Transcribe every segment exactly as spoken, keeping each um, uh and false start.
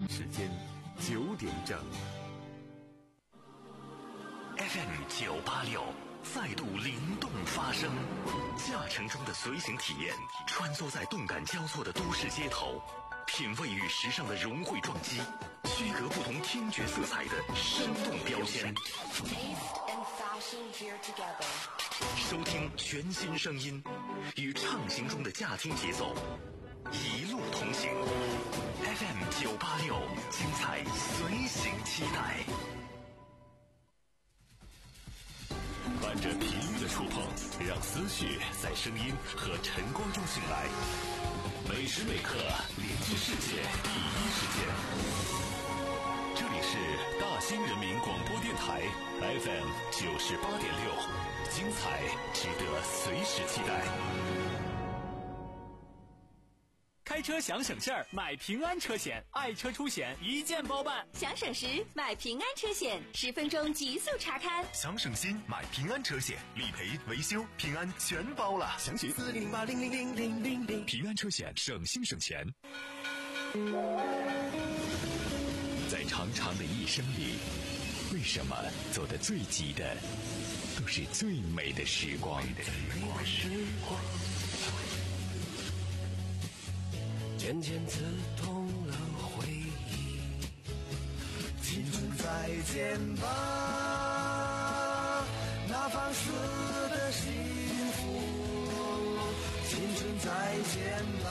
时间九点整。F M 九八六再度灵动发声，驾乘中的随行体验，穿梭在动感交错的都市街头，品味与时尚的融汇撞击，区隔不同听觉色彩的生动标签。收听全新声音，与畅行中的驾听节奏，一路同行。F M 九八六，精彩随行期待。伴着频率的触碰，让思绪在声音和晨光中醒来。每时每刻连接世界第一时间。这里是大兴人民广播电台 F M 九十八点六，精彩值得随时期待。 开车想省事儿，买平安车险，爱车出险一键包办。 想省时买平安车险，十分钟极速查看。 想省心买平安车险，理赔维修平安全包了。详询四零零八零零零零零零。平安车险，省心省钱。在长长的一生里，为什么走得最急的都是最美的时光？ 渐渐刺痛了回忆，青春再见吧，那放肆的幸福，青春再见吧，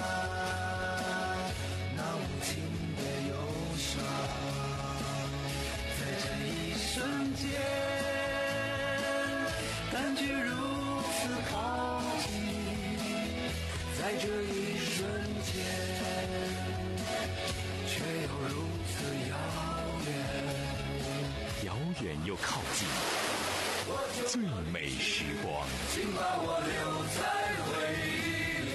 那无情的忧伤，在这一瞬间感觉如此靠近，在这一瞬间却又如此遥远， 遥远又靠近，最美时光， 请把我留在回忆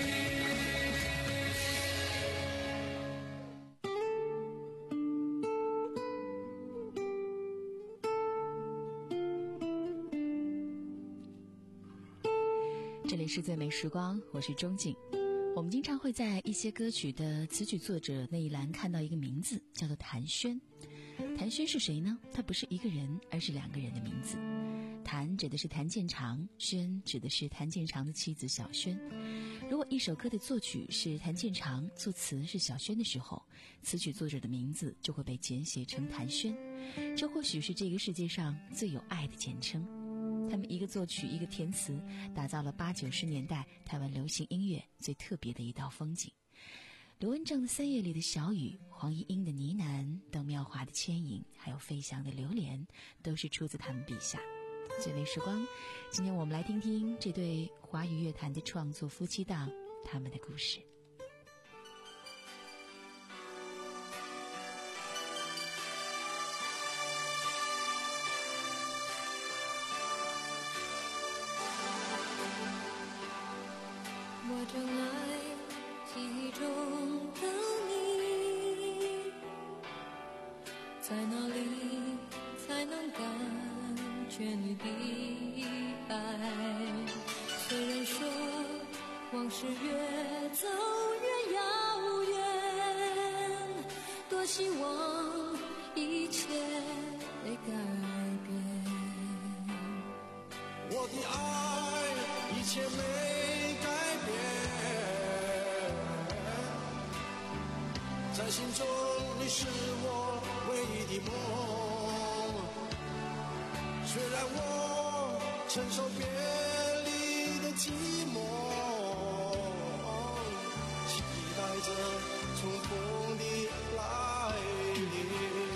这里是最美时光，我是钟静。我们经常会在一些歌曲的词曲作者那一栏看到一个名字，叫做谭轩。谭轩是谁呢？他不是一个人，而是两个人的名字。谭指的是谭健常，轩指的是谭健常的妻子小轩。如果一首歌的作曲是谭健常，作词是小轩的时候，词曲作者的名字就会被简写成谭轩。这或许是这个世界上最有爱的简称。他们一个作曲一个填词，打造了八九十年代台湾流行音乐最特别的一道风景。刘文正的《三月里的小雨》，黄莺莺的呢喃，邓妙华的牵引，还有费翔的榴莲，都是出自他们笔下。最美时光，今天我们来听听这对华语乐坛的创作夫妻档他们的故事。 我正爱记忆中的你，在哪里才能感觉你的爱？虽然说往事越走越遥远，多希望一切会改变。 我的爱一切没改变，在心中你是我唯一的梦。虽然我承受别离的寂寞，期待着重逢的来临。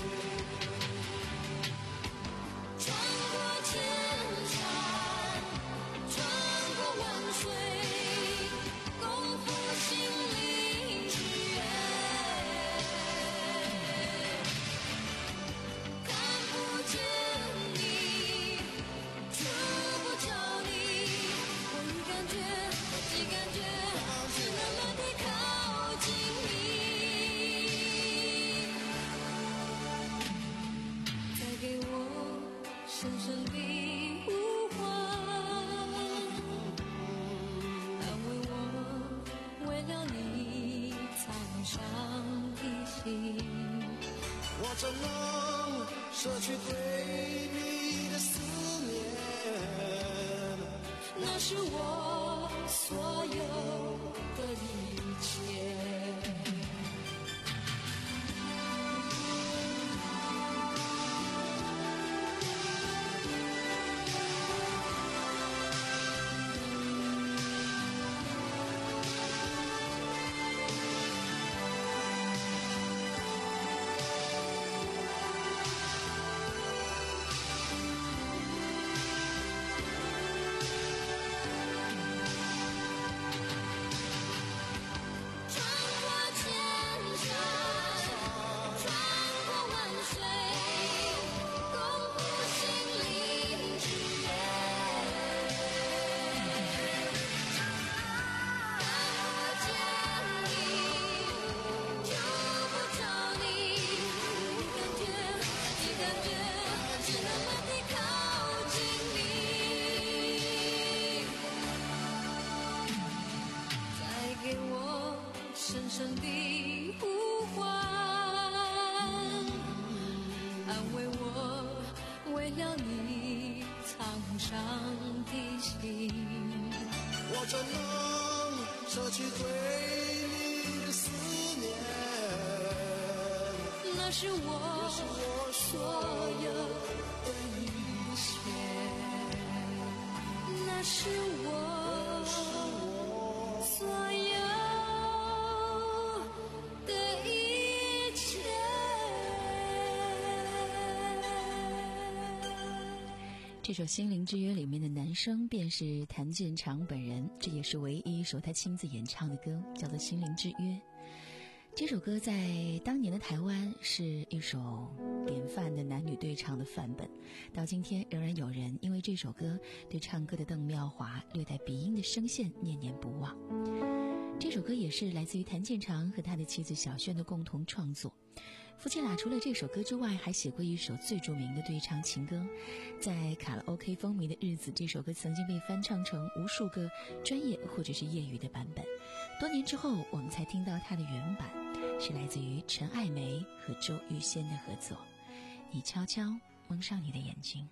穿过千山，穿过万水，共赴心灵之约。看不见你，触不着你，我已感觉，既感觉，是那么的靠近你。再给我深深的呼唤，安慰我，为了你苍伤的心。 我怎能舍去对你的思念？ 那是我所有的一切。深深的呼唤，安慰我为了你苍伤的心。 我怎能舍去对你的思念？ 那是我所有的一切，那是我所有的一切。 这首《心灵之约》里面的男声便是谭健常本人，这也是唯一一首他亲自演唱的歌，叫做《心灵之约》。这首歌在当年的台湾是一首典范的男女对唱的范本，到今天仍然有人因为这首歌对唱歌的邓妙华略带鼻音的声线念念不忘。这首歌也是来自于谭健常和他的妻子小萱的共同创作。夫妻俩除了这首歌之外，还写过一首最著名的对唱情歌，在卡拉 OK 风靡的日子，这首歌曾经被翻唱成无数个专业或者是业余的版本。多年之后，我们才听到它的原版，是来自于陈爱梅和周玉仙的合作。你悄悄蒙上你的眼睛。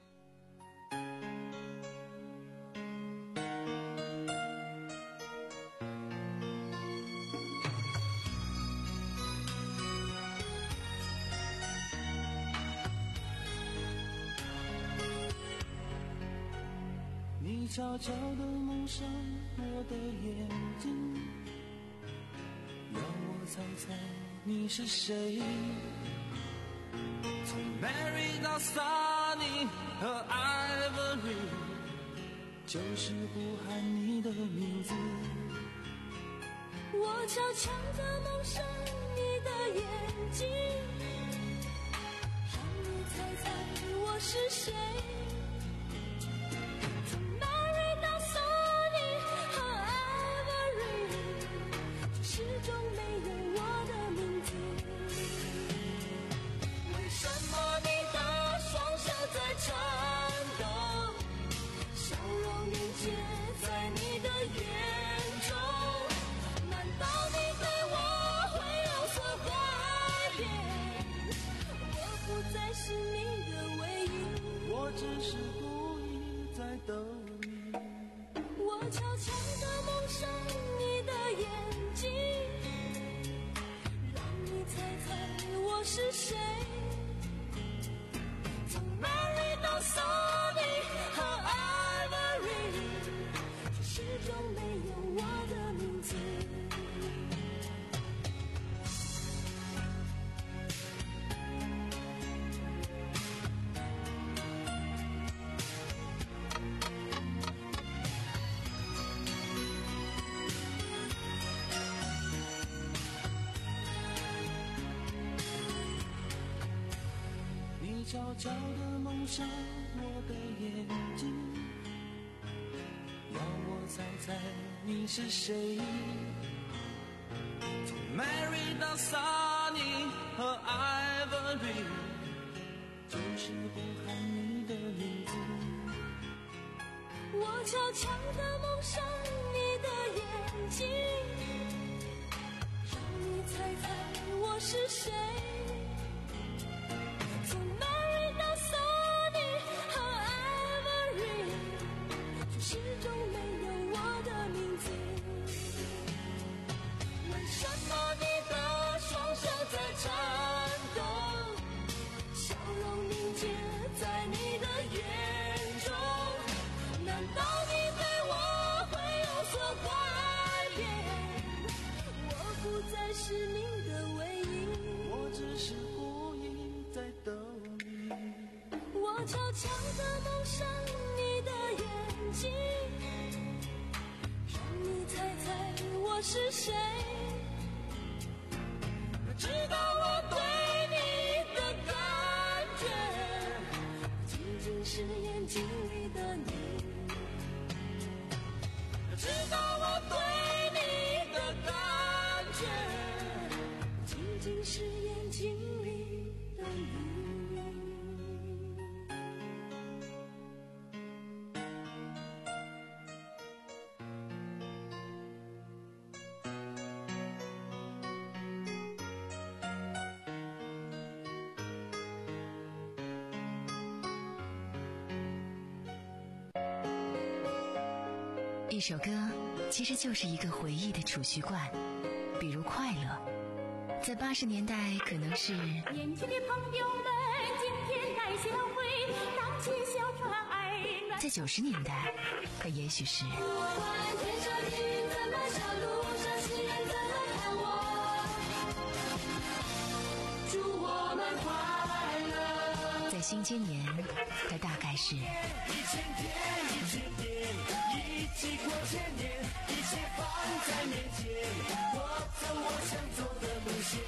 你悄悄地蒙上我的眼睛，让我猜猜你是谁。从 Mary 到 Sunny 和 Ivory， 就是不喊你的名字。 我悄悄地蒙上你的眼睛，让你猜猜我是谁。始终没有我的名字，为什么你的双手在颤抖，笑容凝结在你的眼中，难道你对我会有所改变？我不再是你的唯一， 我只是故意在逗你。 我悄悄地蒙上你的眼睛，让你猜猜我是谁。从 Mary 到 Sunny 和 Ivory， 却始终没有我的名字。 悄悄地蒙上我的眼睛，要我猜猜你是谁。从 Mary 到 Sunny 和 Ivory， 就是不喊你的名字。 我悄悄地蒙上你的眼睛，让你猜猜我是谁。 悄悄地蒙上你的眼睛，让你猜猜我是谁。直到我对你的感觉仅仅是眼睛里的你，直到我对你的感觉仅仅是眼睛里的你。 一首歌其实就是一个回忆的储蓄罐，比如快乐，在八十年代可能是年轻的朋友们今天带笑会，荡起小船爱暖。 在九十年代可也许是不管天上的云怎么笑，路上行人怎么看我，祝我们快乐。 在新千年它大概是一千天一千天一起过千年，一切放在面前，我走我想走的路线。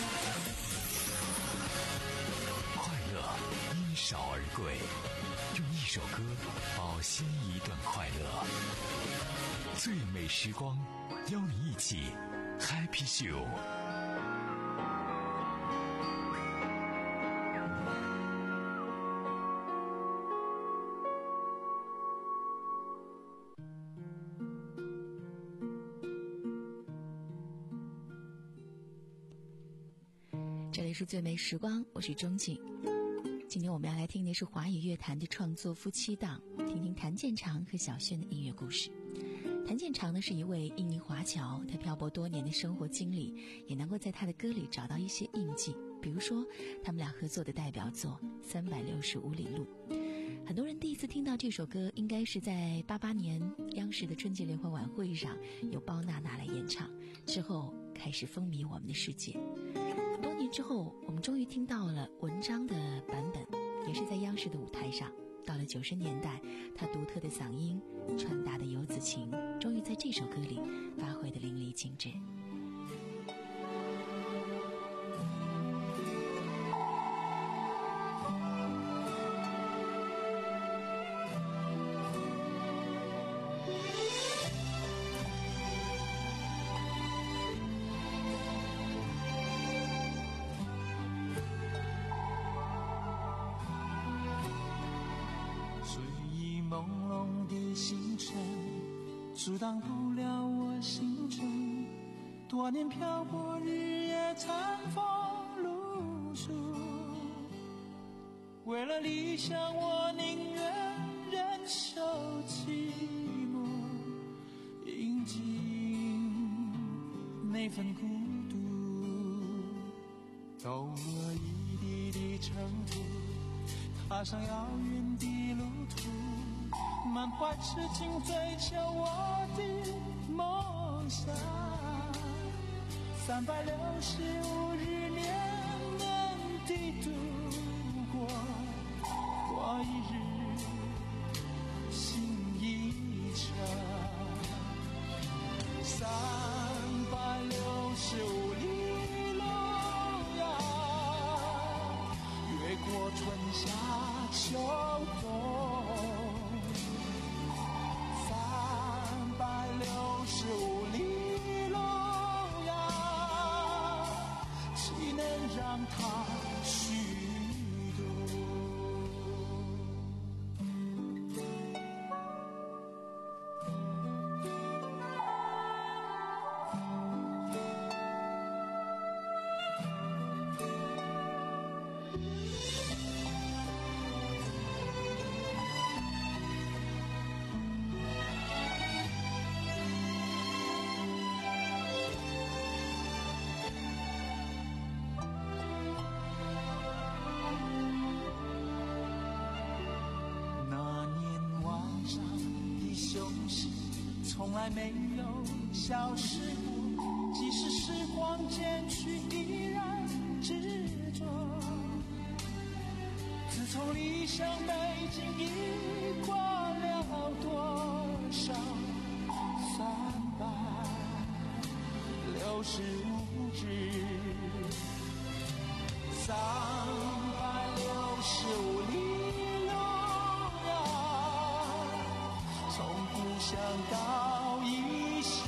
快乐因少而贵，用一首歌保鲜一段快乐。最美时光，邀你一起 Happy Show。 这里是最美时光，我是钟景。今天我们要来听的是华语乐坛的创作夫妻档，听听谭健常和小轩的音乐故事。谭健常呢是一位印尼华侨，他漂泊多年的生活经历也能够在他的歌里找到一些印记，比如说他们俩合作的代表作《三百六十五里路》。很多人第一次听到这首歌应该是在八八年央视的春节联欢晚会上，由包娜娜来演唱，之后开始风靡我们的世界。多年之后，我们终于听到了文章的版本，也是在央视的舞台上。到了九十年代，他独特的嗓音传达的游子情，终于在这首歌里发挥的淋漓尽致。 阻挡不了我行程，多年漂泊，日夜餐风露宿。为了理想，我宁愿忍受寂寞，饮尽那份孤独。走了一地的尘土，踏上遥远的路途，满怀痴情追求我的梦想，三百六十五日年年地度过，过一日心一程，三百六十五里路呀，越过春夏秋冬，十五里路呀，岂能让它虚度？从来没有消失过，即使时光渐去依然执着。自从理想北京已qua了多少三百六十五日，三百六十五里路呀，从故乡到异乡，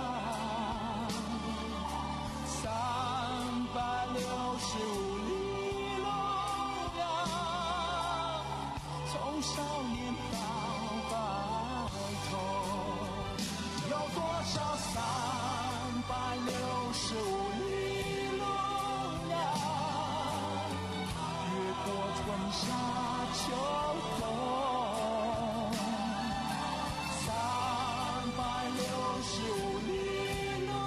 三百六十五里路呀，从少年到白头，有多少三百六十五里路呀，越过春夏秋冬，三百六十五里路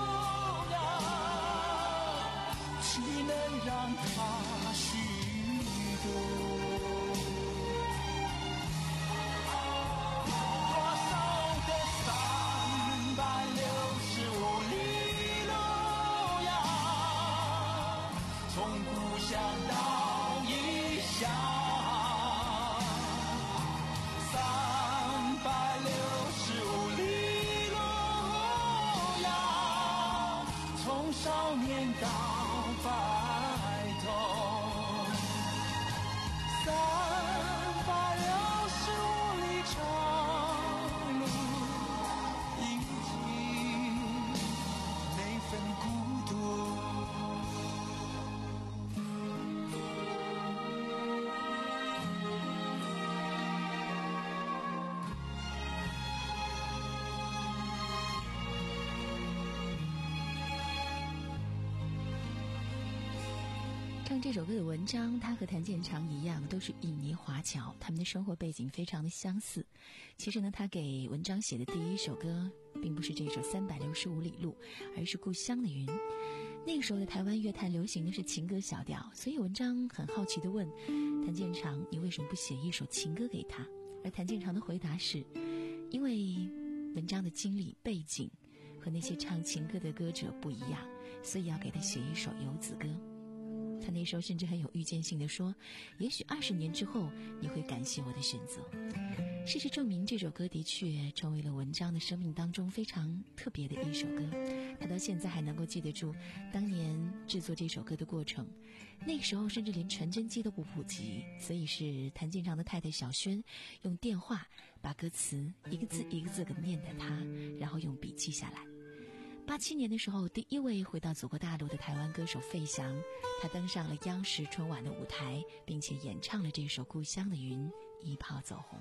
呀，岂能让它虚度？多少个三百六十五里路呀，从故乡到异乡，三百六十五里路呀，从少年到白头，三百六十五里长路，饮尽那份孤独。 唱这首歌的文章，他和谭健常一样，都是印尼华侨，他们的生活背景非常的相似。其实呢，他给文章写的第一首歌，并不是这首《三百六十五里路》，而是《故乡的云》。那个时候的台湾乐坛流行的是情歌小调，所以文章很好奇地问谭健常：“你为什么不写一首情歌给他？”而谭健常的回答是：“因为文章的经历背景和那些唱情歌的歌者不一样，所以要给他写一首游子歌。”他那时候甚至很有预见性地说：“也许二十年之后，你会感谢我的选择。”事实证明，这首歌的确成为了文章的生命当中非常特别的一首歌。他到现在还能够记得住当年制作这首歌的过程。那个时候甚至连传真机都不普及，所以是谭健常的太太小萱用电话把歌词一个字一个字地念给他，然后用笔记下来。八七年的时候，第一位回到祖国大陆的台湾歌手费翔，他登上了央视春晚的舞台，并且演唱了这首《故乡的云》，一炮走红。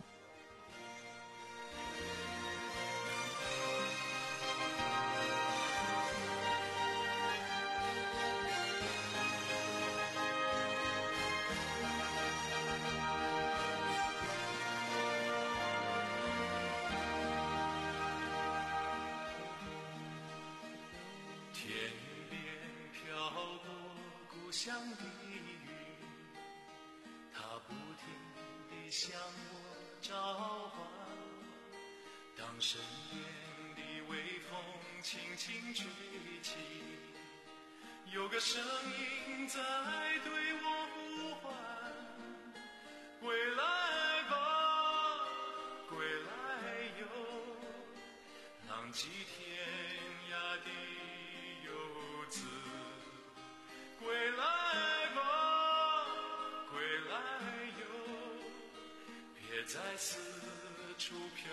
乡的云，它不停地向我召唤。当身边的微风轻轻吹起，有个声音在对我呼唤：归来吧，归来哟，浪迹天涯的游子。归来吧，归来哟，别再四处漂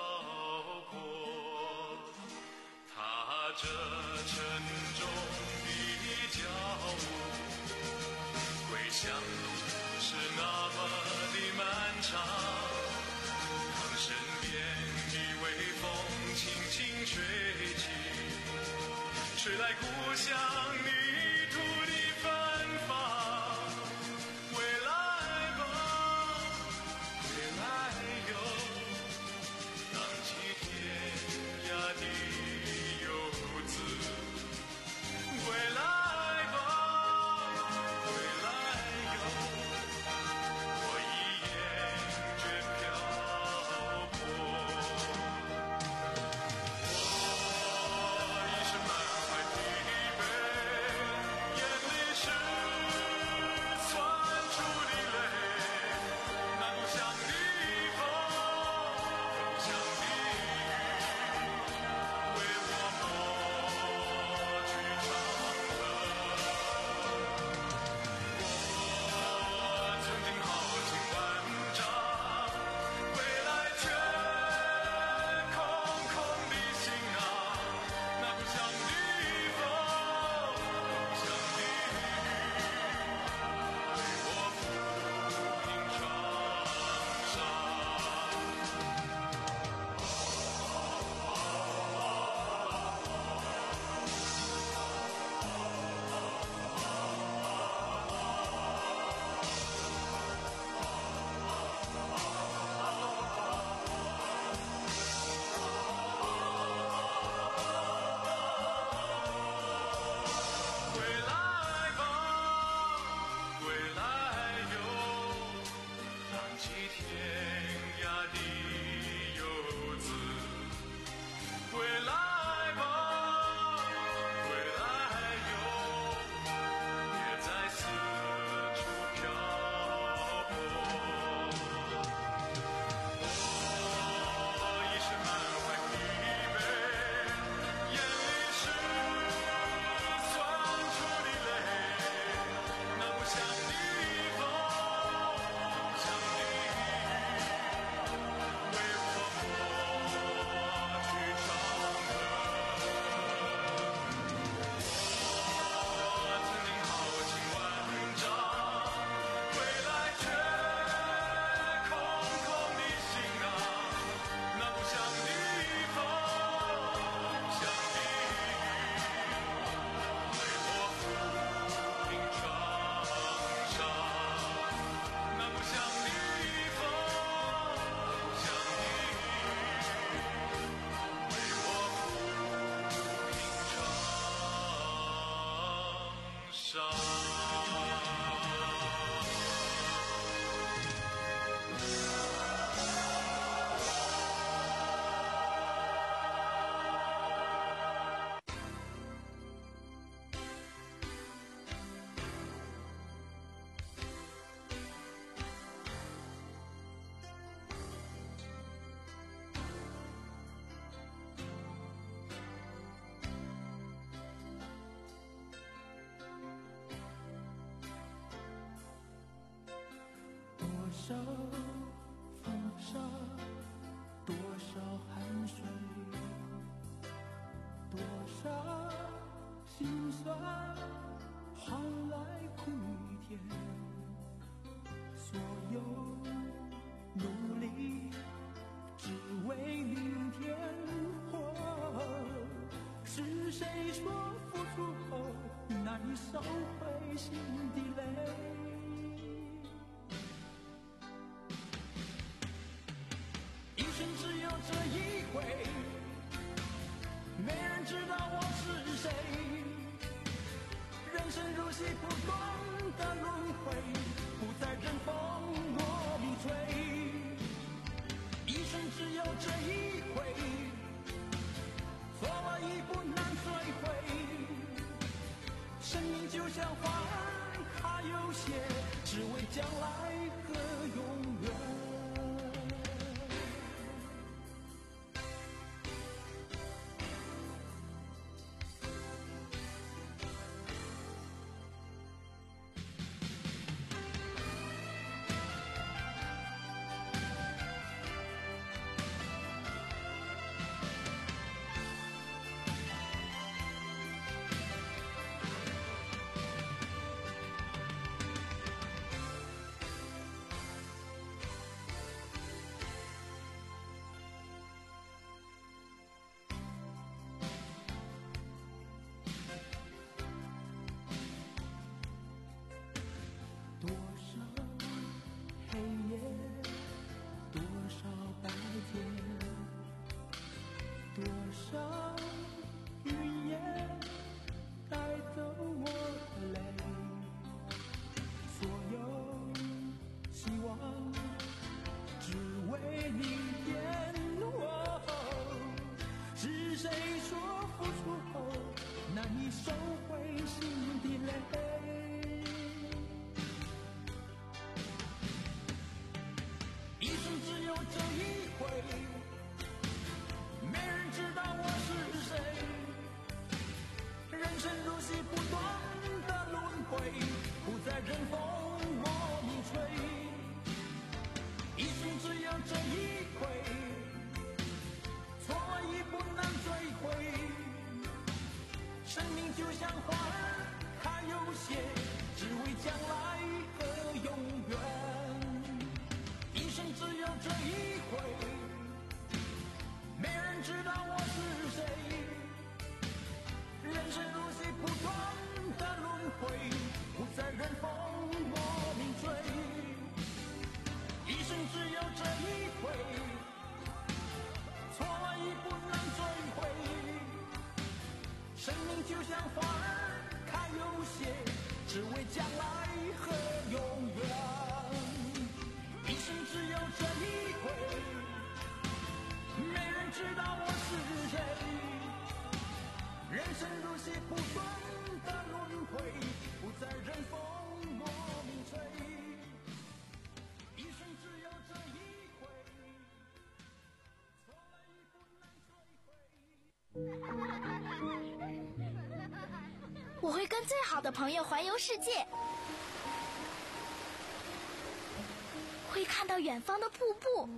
泊。踏着沉重的脚步，归乡路是那么的漫长。当身边的微风轻轻吹起，吹来故乡泥土的芬芳。归来吧，归来哟，浪迹天涯的游子。归来吧，归来哟，我已厌倦漂泊。我一生满怀疲惫， 换来苦一点，所有努力只为明天。哦，是谁说付出后难以收回心的泪？一生只有这一回，没人知道我是谁。人生如戏不断的轮回，不再任风我迷吹。一生只有这一回，错了一步难追回。生命就像花儿它有些，只为将来和永远。多少黑夜，多少白天，多少云烟带走我的泪，所有希望只为明天。哦，是谁说付出后难以收回心的泪？一生只有这一回，没人知道我是谁。人生如戏不断的轮回，不再任风我迷吹。一生只有这一回，错了一步难追回。生命就像花儿它有些，只为将来和永远。一生只有这一回，没人知道我是谁。人生如戏不断的轮回，不再任风我迷追。一生只有这一回，错了一步难追回。生命就像花儿它有些，只为将来和永远。一生只有这一回，没人知道我是谁。人生如戏不断的轮回，不再任风我迷吹。一生只有这一回，错了一步难追回。 我会跟最好的朋友环游世界，会看到远方的瀑布，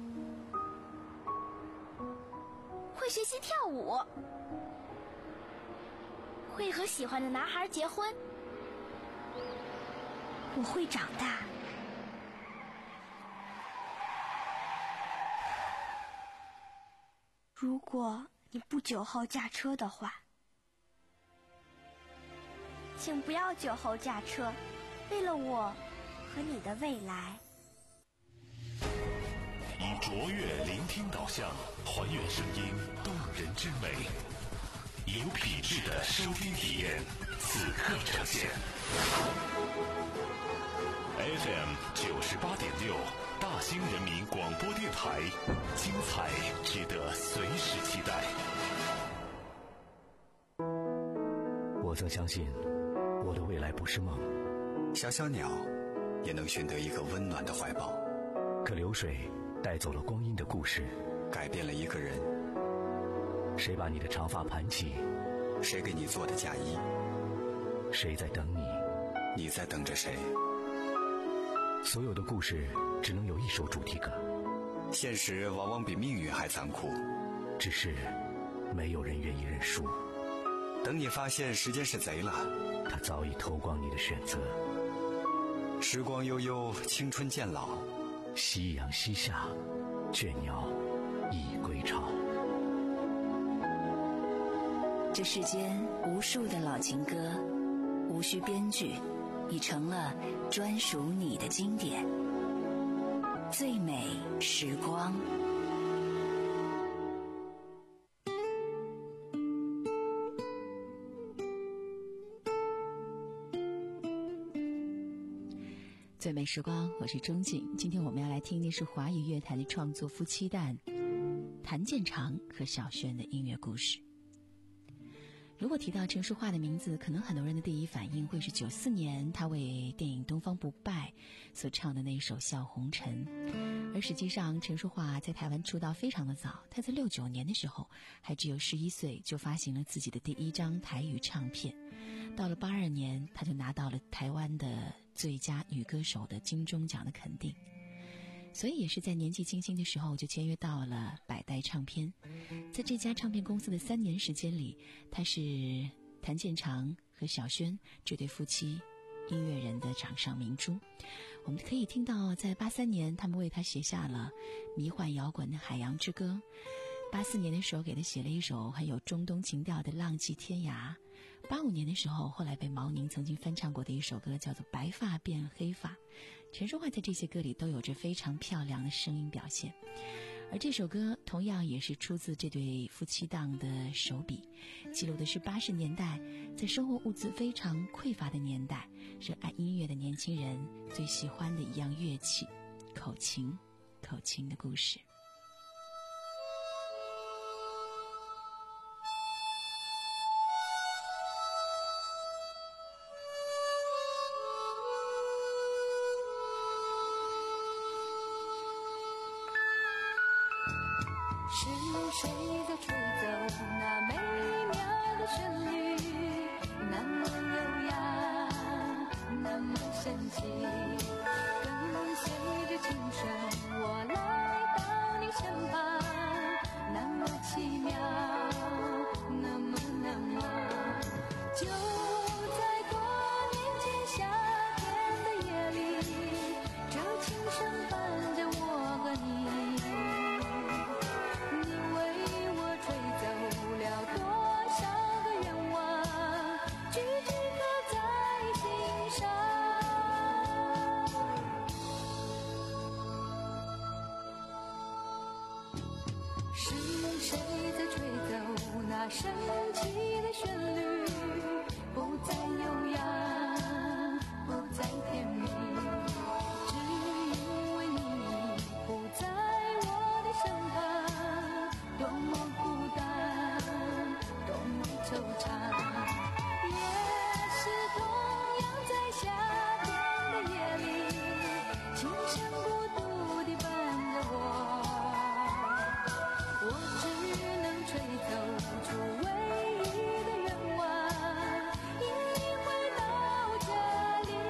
会学习跳舞，会和喜欢的男孩结婚。我会长大。如果你不酒后驾车的话，请不要酒后驾车，为了我和你的未来。 以卓越聆听导向，还原声音动人之美，有品质的收听体验，此刻呈现。F M 九十八点六，大兴人民广播电台，精彩值得随时期待。 我曾相信，我的未来不是梦。 小小鸟也能寻得一个温暖的怀抱。 可流水带走了光阴的故事， 改变了一个人。 谁把你的长发盘起？ 谁给你做的嫁衣？ 谁在等你？ 你在等着谁？ 所有的故事只能有一首主题歌。 现实往往比命运还残酷， 只是没有人愿意认输。 等你发现时间是贼了， 它早已偷光你的选择。 时光悠悠，青春渐老， 夕阳西下，倦鸟已归巢。 这世间无数的老情歌，无需编剧，已成了专属你的经典。最美时光。 最美时光，我是钟景。今天我们要来听的是华语乐坛的创作夫妻档谭健常和小轩的音乐故事。如果提到陈淑桦的名字，可能很多人的第一反应会是九四年他为电影《东方不败》所唱的那首《笑红尘》。而实际上陈淑桦在台湾出道非常的早，她在六九年的时候还只有十一岁，就发行了自己的第一张台语唱片。到了八二年，她就拿到了台湾的最佳女歌手的金钟奖的肯定。所以也是在年纪轻轻的时候就签约到了百代唱片。在这家唱片公司的三年时间里，他是谭健常和小轩这对夫妻音乐人的掌上明珠。我们可以听到在八三年他们为他写下了迷幻摇滚的《海洋之歌》，八四年的时候给他写了一首很有中东情调的《浪迹天涯》，八五年的时候后来被毛宁曾经翻唱过的一首歌叫做《白发变黑发》。陈淑桦在这些歌里都有着非常漂亮的声音表现，而这首歌同样也是出自这对夫妻档的手笔，记录的是八十年代在生活物资非常匮乏的年代，热爱音乐的年轻人最喜欢的一样乐器——口琴。口琴的故事。 是谁在吹奏那美妙的旋律，那么优雅，那么神奇，跟随着琴声我来到你身旁，那么奇妙，那么那么就在多年前夏天的夜里，这琴声伴着我和你，神奇的旋律，不再优雅，不再甜蜜，只因为你不在我的身旁，多么孤单，多么惆怅。也是同样在夏天的夜里，琴声孤独地伴着我，我只能吹奏出唯一的愿望，因你回到这里。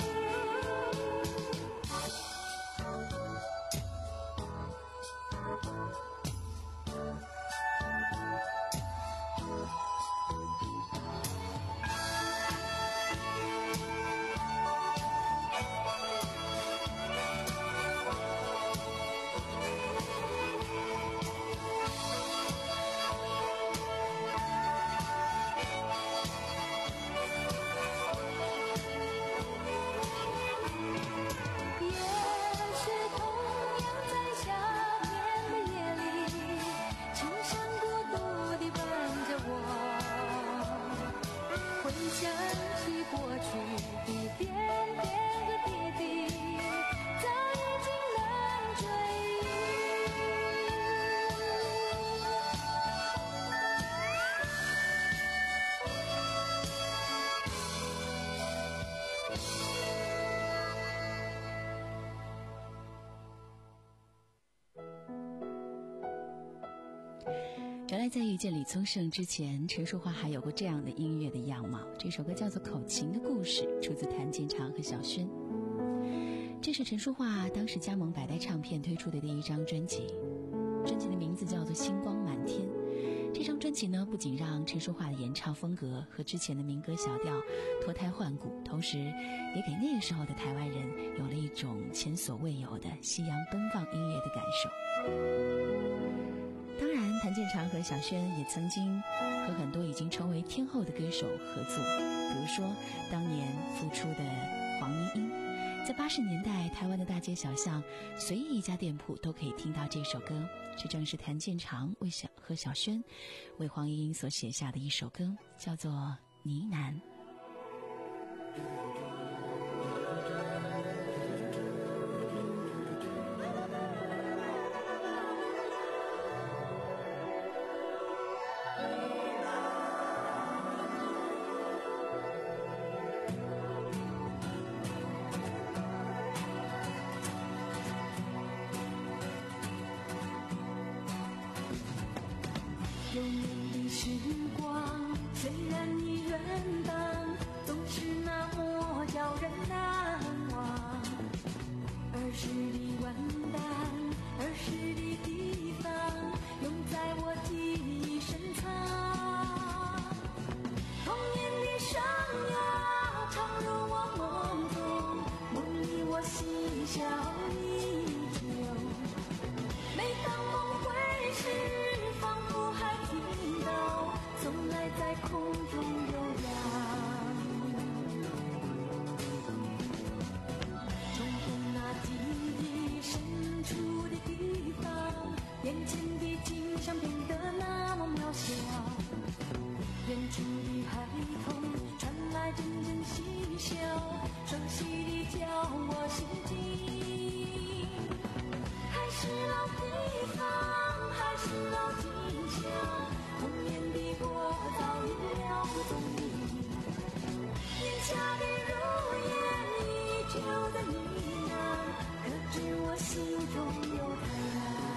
原来在遇见李宗盛之前，陈淑桦还有过这样的音乐的样貌。这首歌叫做《口琴的故事》，出自谭健常和小轩。这是陈淑桦当时加盟百代唱片推出的第一张专辑，专辑的名字叫做《星光满天》。这张专辑呢，不仅让陈淑桦的演唱风格和之前的民歌小调脱胎换骨，同时也给那个时候的台湾人有了一种前所未有的西洋奔放音乐的感受。当然，谭健常和小轩也曾经和很多已经成为天后的歌手合作，比如说当年复出的黄莺莺。在八十年代，台湾的大街小巷，随意一家店铺都可以听到这首歌。这正是谭健常为小和小轩为黄莺莺所写下的一首歌，叫做《呢喃》。 流年的时光，虽然已远荡，总是那么叫人难忘。儿时的万般，儿时的地方，永在我记忆深藏。童年的生涯，常入我梦中，梦里我嬉笑依旧。每当梦回时，仿佛还听到从来在空中悠扬，重逢那记忆深处的地方，眼前的景象变得那么渺小，远处的孩童传来阵阵嬉笑，熟悉的叫我心惊。还是老地方，还是老景象，童年的我早已了踪影。眼下的如烟依旧在呢喃，可知我心中有他。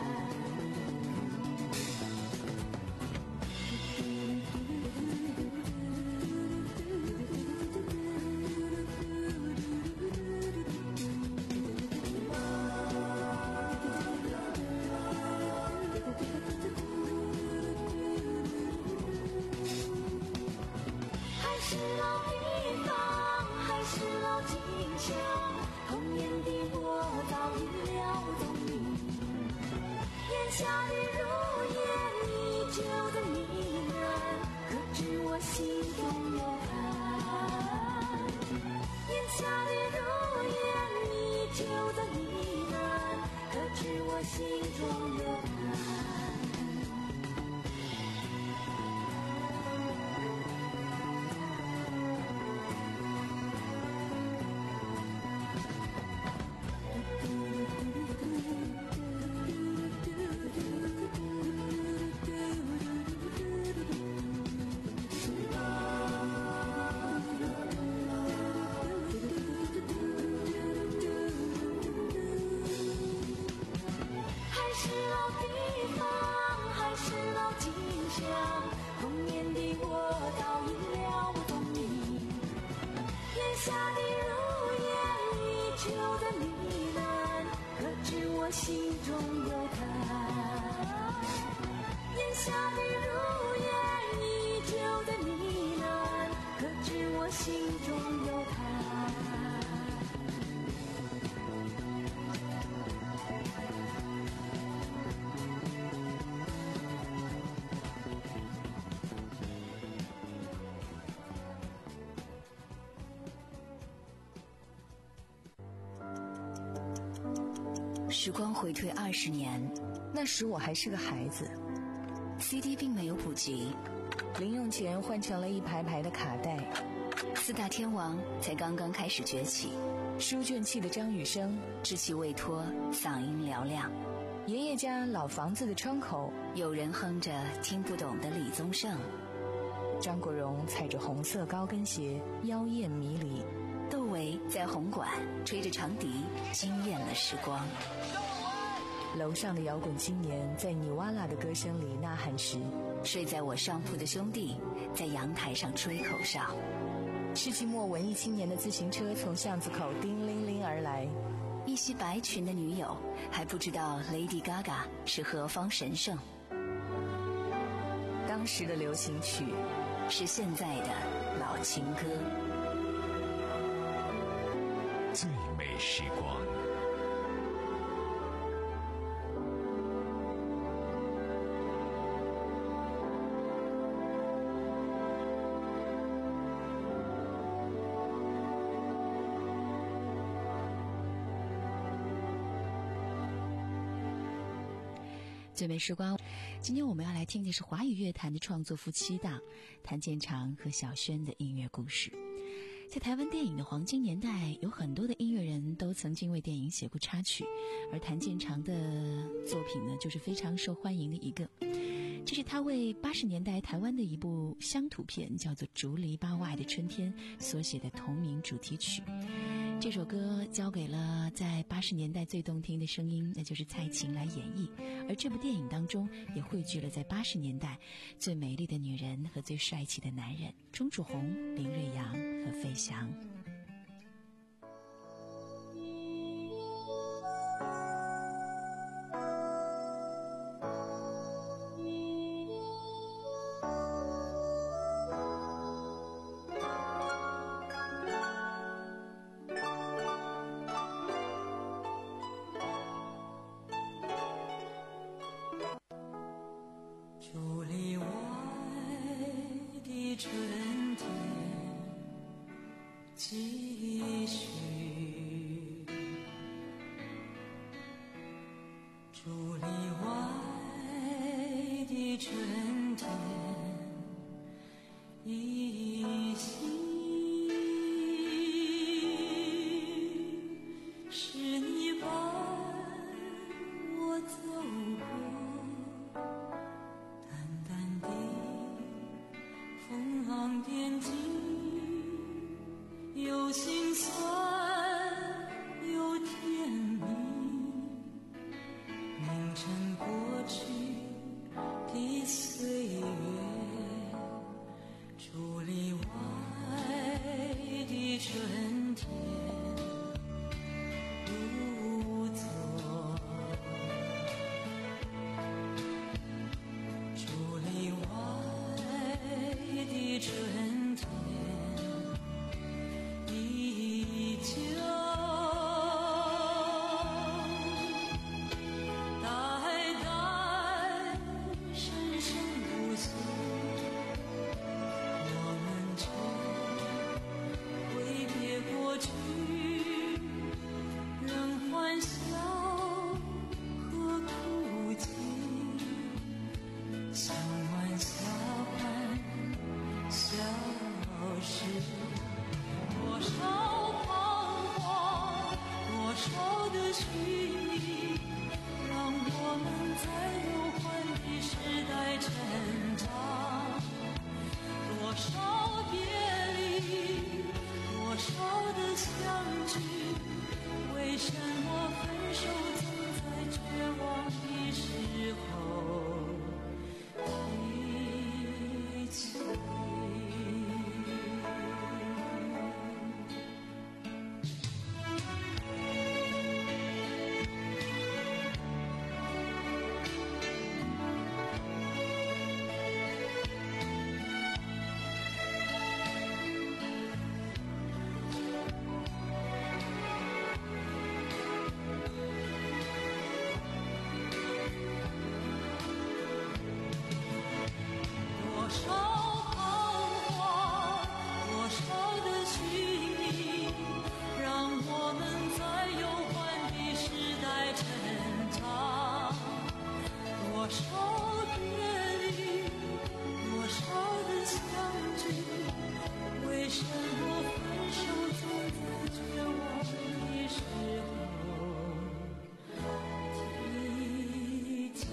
下的如烟依旧在呢喃，可知我心中有他。眼下的如烟依旧在呢喃，可知我心中有他。童年的我早已了踪影，眼下的如烟依旧在呢喃，可知我心中有他。眼下的如烟依旧在呢喃，可知我心中有他。 时光回退二十年， 那时我还是个孩子 C D 并没有普及， 零用钱换成了一排排的卡带， 四大天王才刚刚开始崛起， 书卷气的张雨生稚气未脱，嗓音嘹亮， 爷爷家老房子的窗口有人哼着听不懂的李宗盛， 张国荣踩着红色高跟鞋妖艳迷离， 窦唯在红馆吹着长笛惊艳了时光， 楼上的摇滚青年在尼瓦拉的歌声里呐喊时， 睡在我上铺的兄弟在阳台上吹口哨， 世纪末文艺青年的自行车从巷子口叮铃铃而来， 一袭白裙的女友还不知道 Lady Gaga 是何方神圣， 当时的流行曲， 是现在的老情歌。 最美时光。 最美时光，今天我们要来听的是华语乐坛的创作夫妻档谭健常和小轩的音乐故事。在台湾电影的黄金年代，有很多的音乐人都曾经为电影写过插曲，而谭健常的作品呢，就是非常受欢迎的一个。这是他为八十年代台湾的一部乡土片叫做《竹篱笆外的春天》所写的同名主题曲。这首歌交给了在八十年代最动听的声音，那就是蔡琴来演绎。而这部电影当中也汇聚了在八十年代最美丽的女人和最帅气的男人钟楚红、林瑞阳和费翔。 竹篱外的春天继续，竹篱外的春天依稀是你伴我走过，风浪点击，有心酸，有甜蜜，凝成过去的岁月。竹篱外的春天无作，竹篱外的春天依旧，代代生生不息，我们却挥别过去，仍欢笑和哭泣，像晚霞般消失。多少彷徨，多少的虚拟，让我们在忧患的时代成长。多少别离，多少的相聚，为什么分手总在绝望的时候提起？多少彷徨，多少的虚拟，让我们在忧患的时代成长。多少别离，多少的相聚，为什么分手总在绝望的时候提起？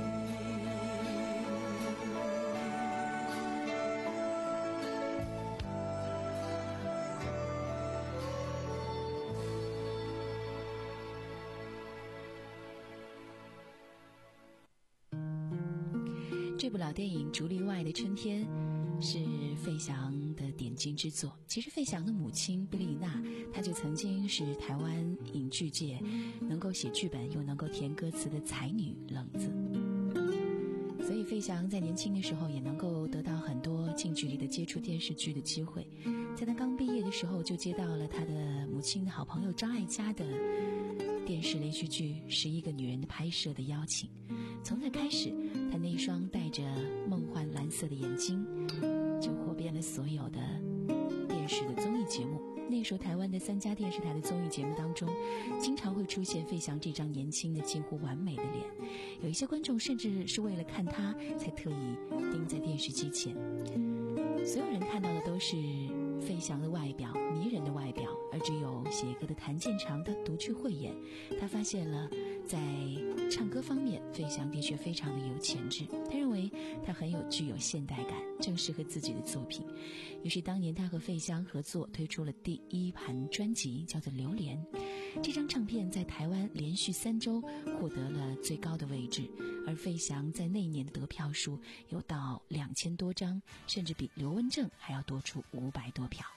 这部老电影《竹篱外的春天》是费翔的点睛之作。其实费翔的母亲毕丽娜，她就曾经是台湾影剧界能够写剧本又能够填歌词的才女冷子。所以费翔在年轻的时候也能够得到很多近距离的接触电视剧的机会，在他刚毕业的时候就接到了他的母亲的好朋友张艾嘉的电视连续剧《十一个女人》的拍摄的邀请。从那开始，他那双带着梦幻蓝色的眼睛就火遍了所有的电视的综艺节目。那时候台湾的三家电视台的综艺节目当中，经常会出现费翔这张年轻的近乎完美的脸，有一些观众甚至是为了看他才特意盯在电视机前。所有人看到的都是费翔的外表，迷人的外表，而只有写歌的谭健常他独具慧眼，他发现了在唱歌方面费翔的确非常的有潜质，他认为他很有具有现代感，正适合自己的作品。于是当年他和费翔合作推出了第一盘专辑，叫做《榴莲》。这张唱片在台湾连续三周获得了最高的位置，而费翔在那年的得票数有到两千多张，甚至比刘文正还要多出五百多票。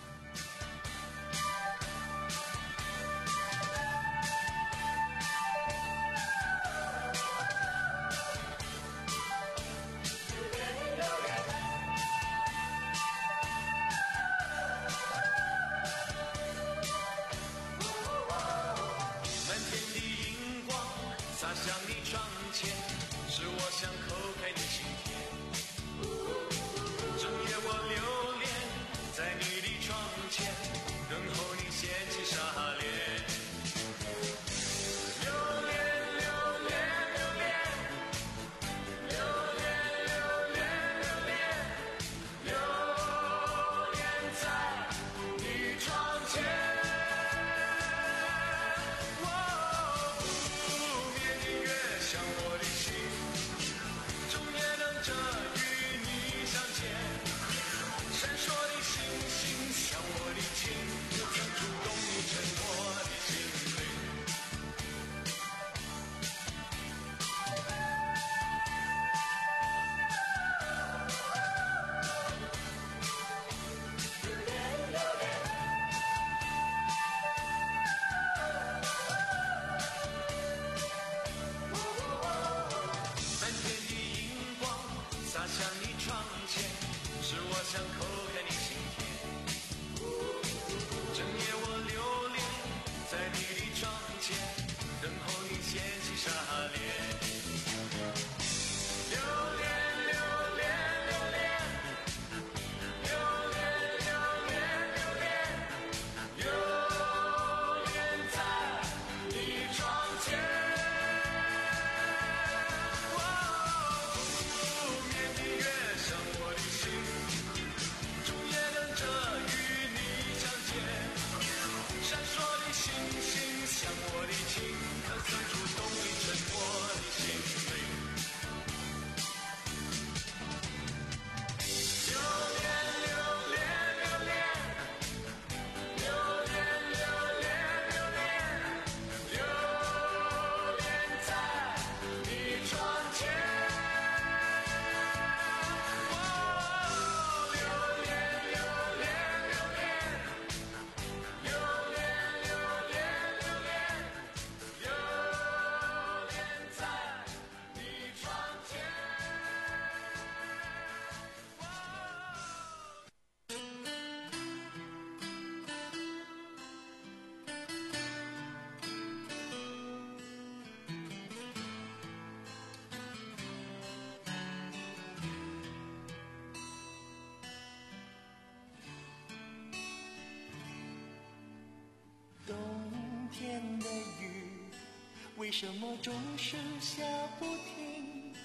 为什么总是下不停？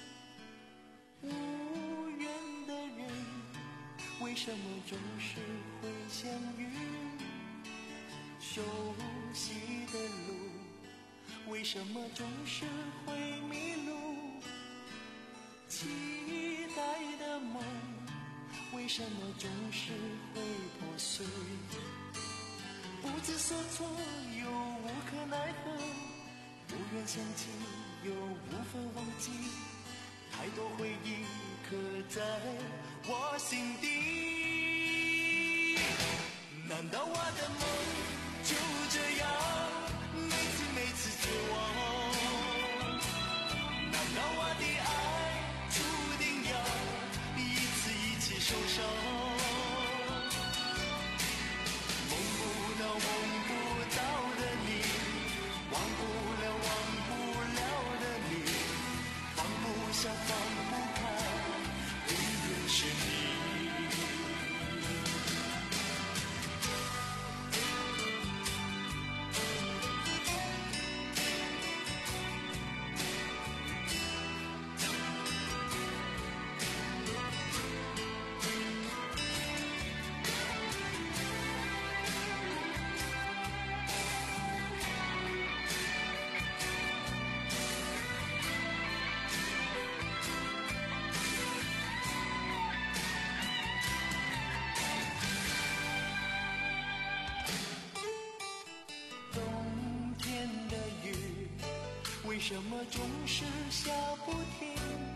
无缘的人，为什么总是会相遇？熟悉的路，为什么总是会迷路？期待的梦，为什么总是会破碎？不知所措，又无可奈何，不愿想起，又无法忘记，太多回忆刻在我心底。难道我的梦就这样每次每次绝望？难道我的爱注为什么总是下不停？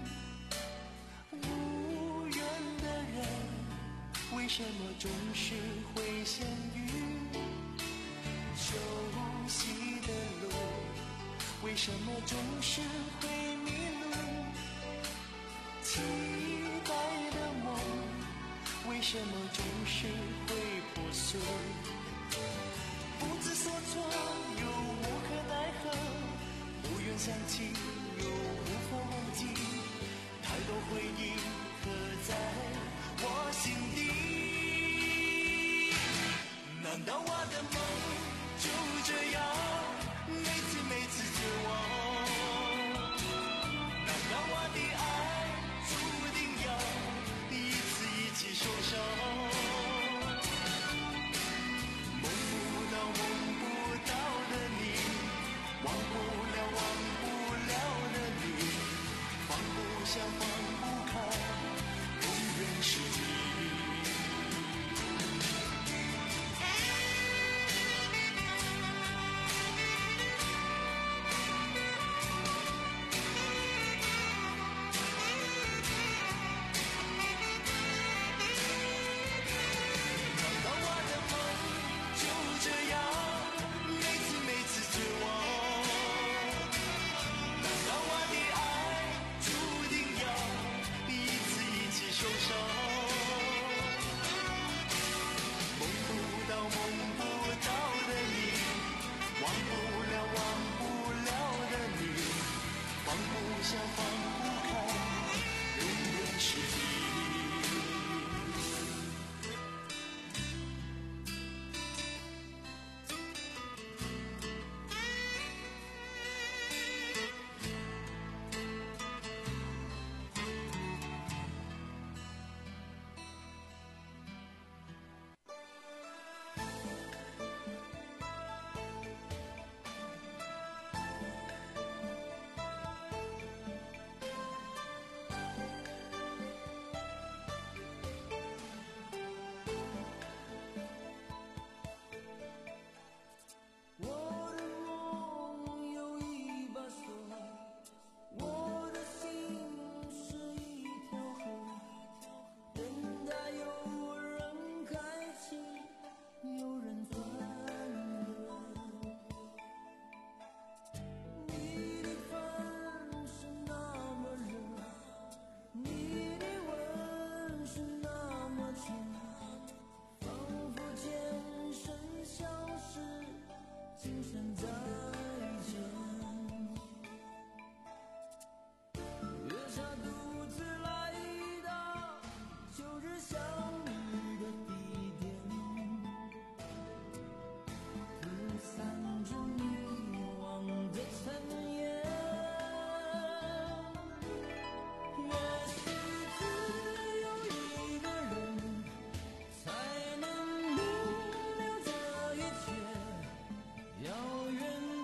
无缘的人，为什么总是会相遇？熟悉的路，为什么总是会迷路？期待的梦，为什么总是会破碎？不知所措，又无可奈何，不愿想起，又无法忘记，太多回忆刻在我心底。难道我的梦就这样每次每次绝望？难道我的爱注定要一次一起受伤？梦不到梦不到的你，忘不了忘不了的你，放不下放不开，永远是你。 遥远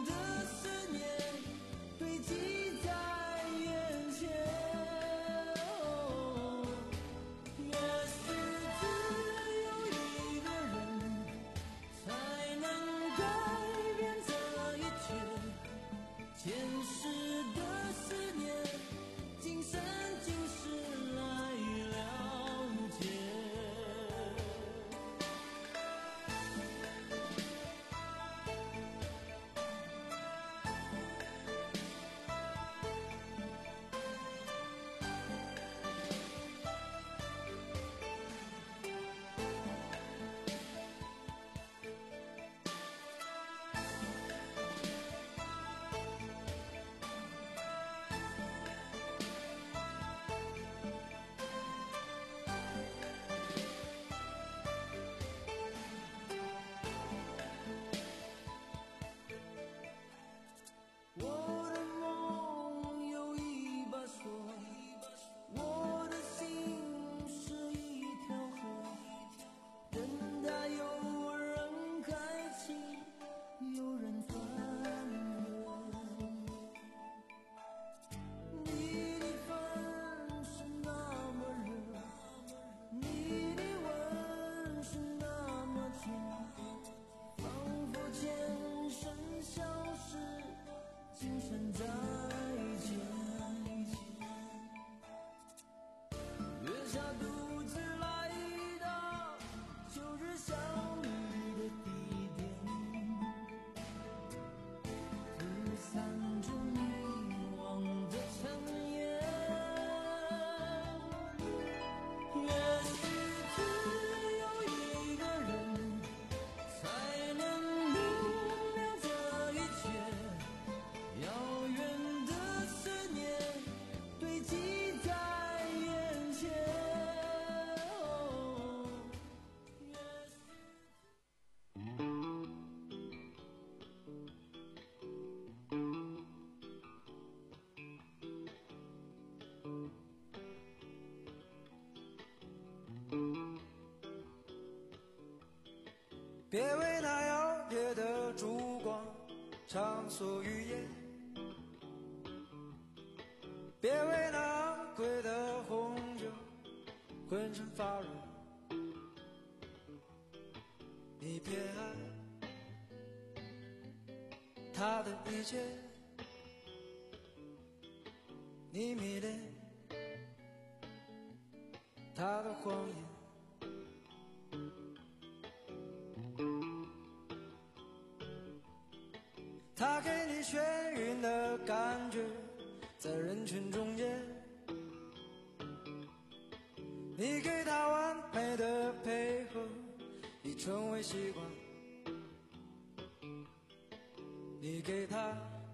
别为那摇曳的烛光畅所欲言，别为那昂贵的红酒浑身发软。你偏爱他的一切，你迷恋他的谎言。他给你眩晕的感觉，在人群中间，你给他完美的配合，已成为习惯。你给他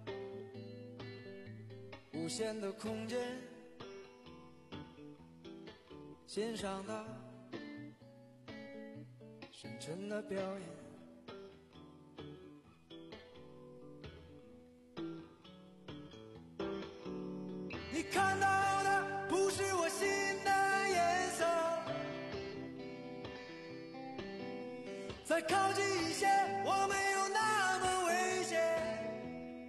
无限的空间，欣赏他深沉的表演。你看到的不是我心的颜色，再靠近一些，我没有那么危险。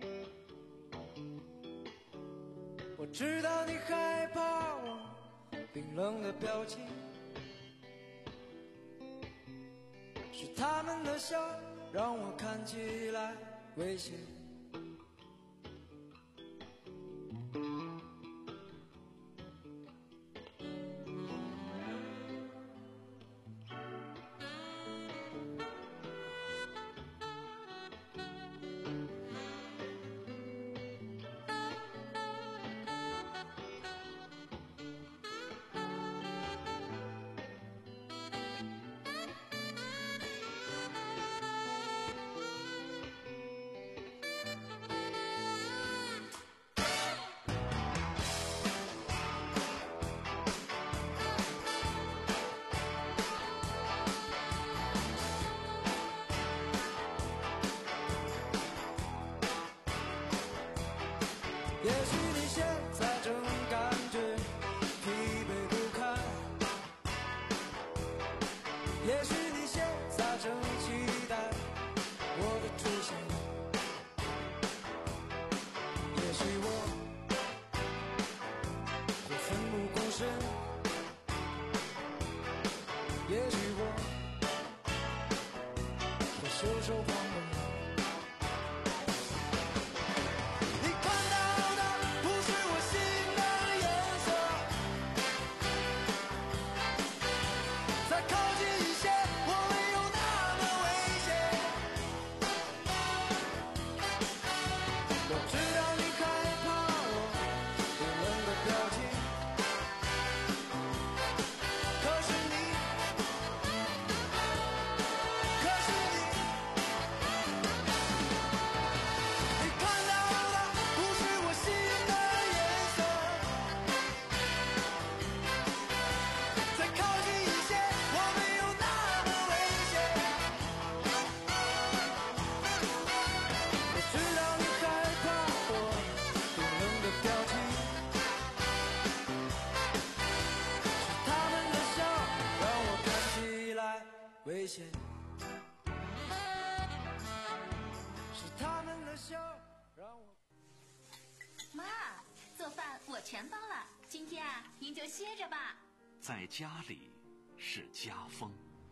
我知道你害怕我冰冷的表情，是他们的笑让我看起来危险。也许你现在正感觉疲惫不堪，也许你现在正期待我的出现，也许我会奋不顾身，也许我会袖手旁观。危险，是他们的笑让我。 妈，做饭我全包了，今天啊，您就歇着吧。 在家里是家风。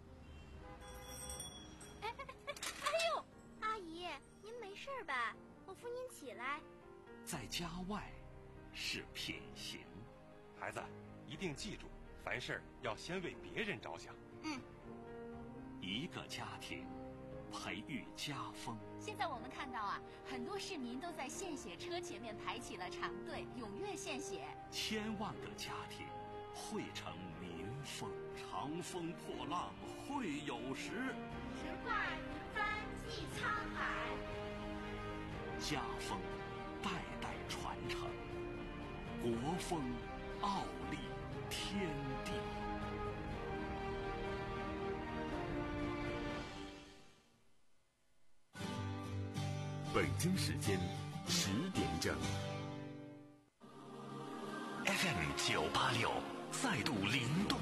哎哎哎！哎呦，阿姨，您没事吧？我扶您起来。 在家外是品行。 孩子，一定记住，凡事要先为别人着想。 嗯。 一个家庭培育家风。 现在我们看到啊，很多市民都在献血车前面排起了长队，踊跃献血。 千万个家庭汇成民风，长风破浪会有时， 直挂云帆济沧海。 家风代代传承，国风傲立天地。 北京时间十点整 ，F M 九八六再度灵动